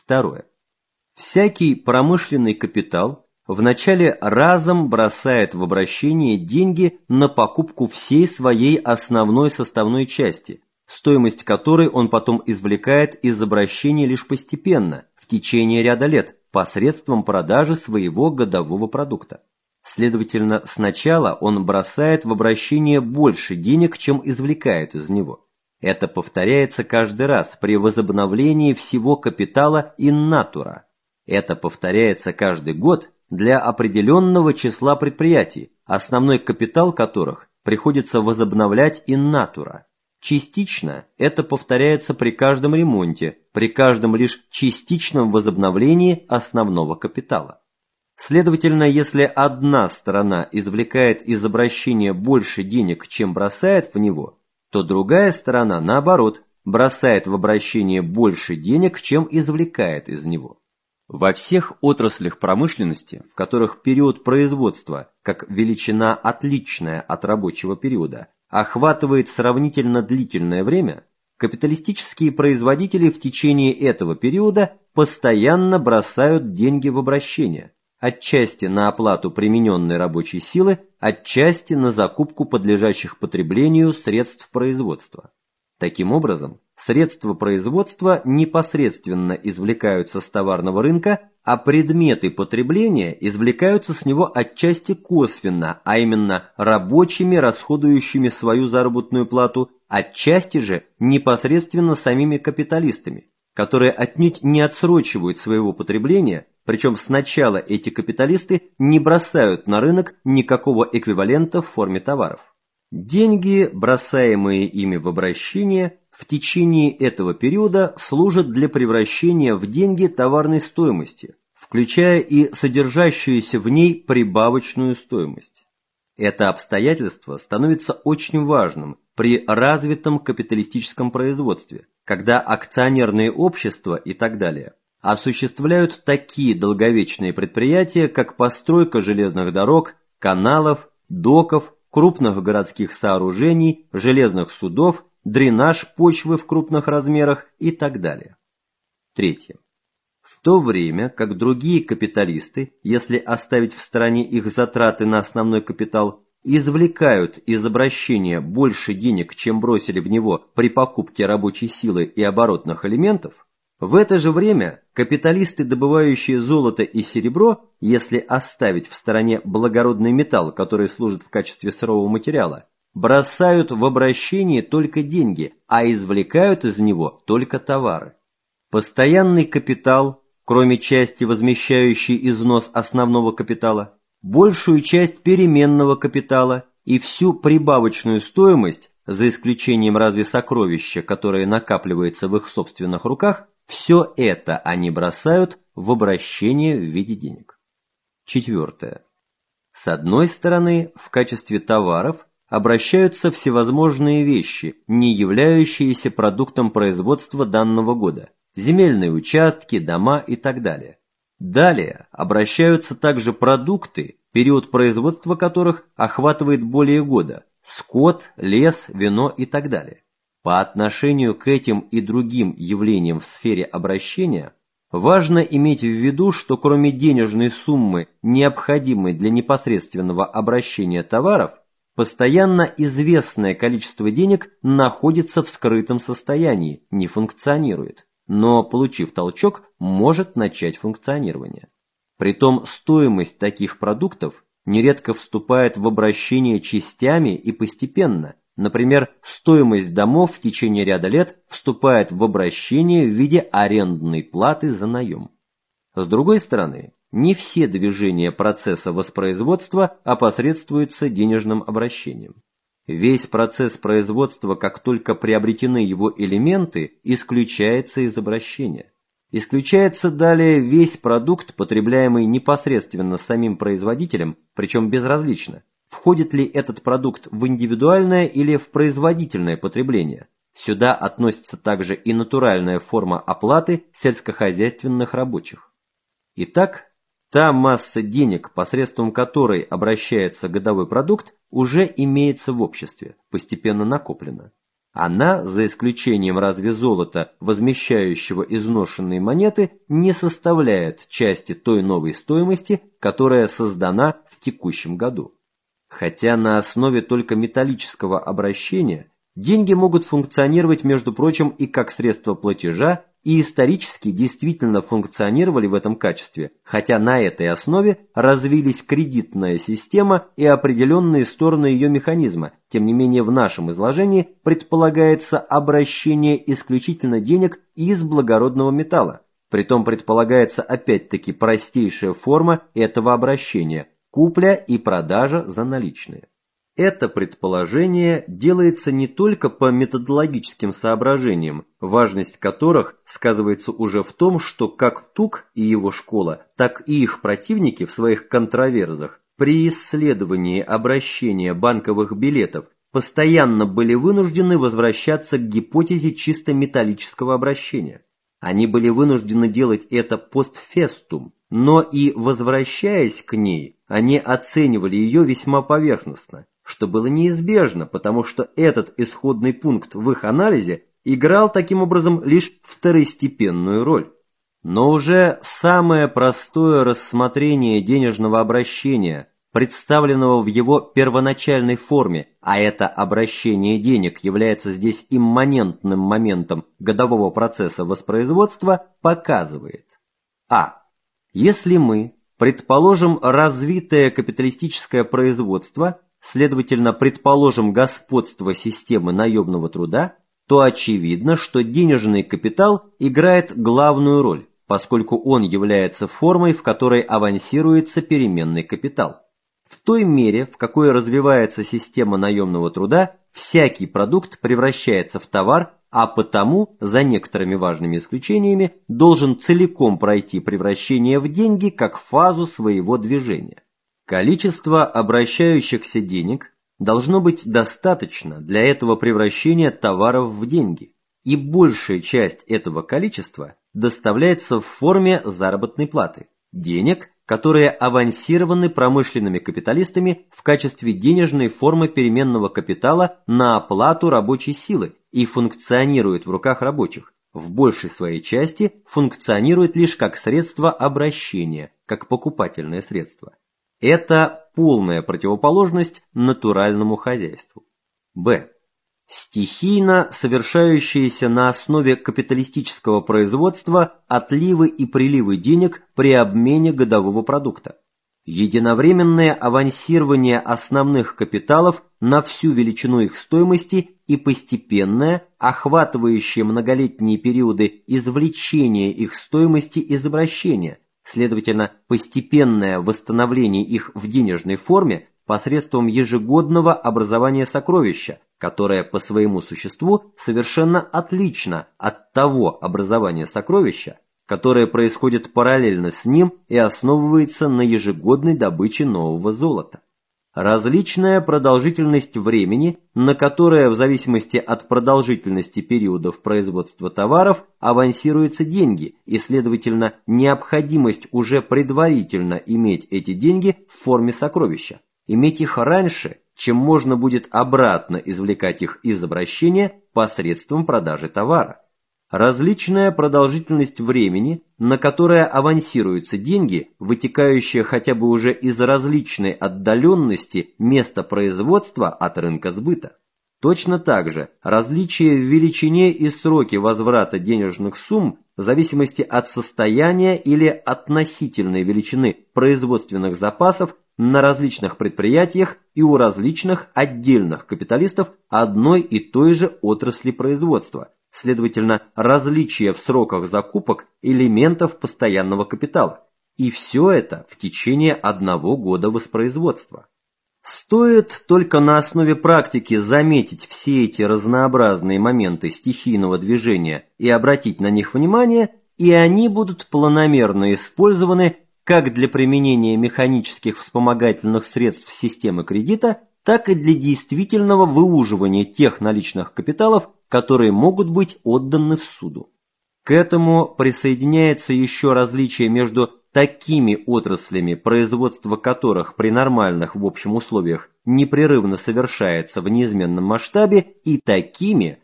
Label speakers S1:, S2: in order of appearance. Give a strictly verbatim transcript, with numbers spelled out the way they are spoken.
S1: Второе. Всякий промышленный капитал вначале разом бросает в обращение деньги на покупку всей своей основной составной части, стоимость которой он потом извлекает из обращения лишь постепенно, в течение ряда лет, посредством продажи своего годового продукта. Следовательно, сначала он бросает в обращение больше денег, чем извлекает из него. Это повторяется каждый раз при возобновлении всего капитала in natura. Это повторяется каждый год для определенного числа предприятий, основной капитал которых приходится возобновлять in natura. Частично это повторяется при каждом ремонте, при каждом лишь частичном возобновлении основного капитала. Следовательно, если одна сторона извлекает из обращения больше денег, чем бросает в него, то другая сторона, наоборот, бросает в обращение больше денег, чем извлекает из него. Во всех отраслях промышленности, в которых период производства, как величина отличная от рабочего периода, охватывает сравнительно длительное время, капиталистические производители в течение этого периода постоянно бросают деньги в обращение, отчасти на оплату примененной рабочей силы, отчасти на закупку подлежащих потреблению средств производства. Таким образом, средства производства непосредственно извлекаются с товарного рынка, а предметы потребления извлекаются с него отчасти косвенно, а именно рабочими, расходующими свою заработную плату, отчасти же непосредственно самими капиталистами, которые отнюдь не отсрочивают своего потребления, причем сначала эти капиталисты не бросают на рынок никакого эквивалента в форме товаров. Деньги, бросаемые ими в обращение, в течение этого периода служат для превращения в деньги товарной стоимости, включая и содержащуюся в ней прибавочную стоимость. Это обстоятельство становится очень важным при развитом капиталистическом производстве, когда акционерные общества и так далее осуществляют такие долговечные предприятия, как постройка железных дорог, каналов, доков, крупных городских сооружений, железных судов, дренаж почвы в крупных размерах и так далее. Третье. В то время как другие капиталисты, если оставить в стороне их затраты на основной капитал, извлекают из обращения больше денег, чем бросили в него при покупке рабочей силы и оборотных элементов, в это же время капиталисты, добывающие золото и серебро, если оставить в стороне благородный металл, который служит в качестве сырого материала, бросают в обращение только деньги, а извлекают из него только товары. Постоянный капитал, кроме части, возмещающей износ основного капитала, большую часть переменного капитала и всю прибавочную стоимость, за исключением разве сокровища, которое накапливается в их собственных руках, все это они бросают в обращение в виде денег. Четвертое. С одной стороны, в качестве товаров обращаются всевозможные вещи, не являющиеся продуктом производства данного года, земельные участки, дома и так далее. Далее обращаются также продукты, период производства которых охватывает более года, скот, лес, вино и так далее. По отношению к этим и другим явлениям в сфере обращения важно иметь в виду, что кроме денежной суммы, необходимой для непосредственного обращения товаров, постоянно известное количество денег находится в скрытом состоянии, не функционирует, но, получив толчок, может начать функционирование. Притом стоимость таких продуктов нередко вступает в обращение частями и постепенно. Например, стоимость домов в течение ряда лет вступает в обращение в виде арендной платы за наем. С другой стороны, не все движения процесса воспроизводства опосредствуются денежным обращением. Весь процесс производства, как только приобретены его элементы, исключается из обращения. Исключается далее весь продукт, потребляемый непосредственно самим производителем, причем безразлично, входит ли этот продукт в индивидуальное или в производительное потребление. Сюда относится также и натуральная форма оплаты сельскохозяйственных рабочих. Итак, та масса денег, посредством которой обращается годовой продукт, уже имеется в обществе, постепенно накоплена. Она, за исключением разве золота, возмещающего изношенные монеты, не составляет части той новой стоимости, которая создана в текущем году. Хотя на основе только металлического обращения деньги могут функционировать, между прочим, и как средство платежа, и исторически действительно функционировали в этом качестве, хотя на этой основе развились кредитная система и определенные стороны ее механизма. Тем не менее, в нашем изложении предполагается обращение исключительно денег из благородного металла. Притом предполагается опять-таки простейшая форма этого обращения – купля и продажа за наличные. Это предположение делается не только по методологическим соображениям, важность которых сказывается уже в том, что как Тук и его школа, так и их противники в своих контроверзах при исследовании обращения банковых билетов постоянно были вынуждены возвращаться к гипотезе чисто металлического обращения. Они были вынуждены делать это постфестум, но и возвращаясь к ней, они оценивали ее весьма поверхностно, что было неизбежно, потому что этот исходный пункт в их анализе играл таким образом лишь второстепенную роль. Но уже самое простое рассмотрение денежного обращения, представленного в его первоначальной форме, а это обращение денег является здесь имманентным моментом годового процесса воспроизводства, показывает: а. Если мы предположим развитое капиталистическое производство, следовательно, предположим господство системы наемного труда, то очевидно, что денежный капитал играет главную роль, поскольку он является формой, в которой авансируется переменный капитал. В той мере, в какой развивается система наемного труда, всякий продукт превращается в товар, а потому, за некоторыми важными исключениями, должен целиком пройти превращение в деньги как фазу своего движения. Количество обращающихся денег должно быть достаточно для этого превращения товаров в деньги, и большая часть этого количества доставляется в форме заработной платы, денег, которые авансированы промышленными капиталистами в качестве денежной формы переменного капитала на оплату рабочей силы и функционируют в руках рабочих, в большей своей части функционирует лишь как средство обращения, как покупательное средство. Это полная противоположность натуральному хозяйству. Б. Стихийно совершающиеся на основе капиталистического производства отливы и приливы денег при обмене годового продукта. Единовременное авансирование основных капиталов на всю величину их стоимости и постепенное, охватывающее многолетние периоды извлечения их стоимости из обращения, следовательно, постепенное восстановление их в денежной форме посредством ежегодного образования сокровища, которое по своему существу совершенно отлично от того образования сокровища, которое происходит параллельно с ним и основывается на ежегодной добыче нового золота. Различная продолжительность времени, на которое в зависимости от продолжительности периодов производства товаров авансируются деньги, и, следовательно, необходимость уже предварительно иметь эти деньги в форме сокровища, иметь их раньше, чем можно будет обратно извлекать их из обращения посредством продажи товара. Различная продолжительность времени, на которое авансируются деньги, вытекающая хотя бы уже из различной отдаленности места производства от рынка сбыта. Точно так же различие в величине и сроке возврата денежных сумм в зависимости от состояния или относительной величины производственных запасов на различных предприятиях и у различных отдельных капиталистов одной и той же отрасли производства, следовательно, различия в сроках закупок элементов постоянного капитала. И все это в течение одного года воспроизводства. Стоит только на основе практики заметить все эти разнообразные моменты стихийного движения и обратить на них внимание, и они будут планомерно использованы как для применения механических вспомогательных средств системы кредита, так и для действительного выуживания тех наличных капиталов, которые могут быть отданы в суду. К этому присоединяется еще различие между такими отраслями, производство которых при нормальных в общем условиях непрерывно совершается в неизменном масштабе, и такими,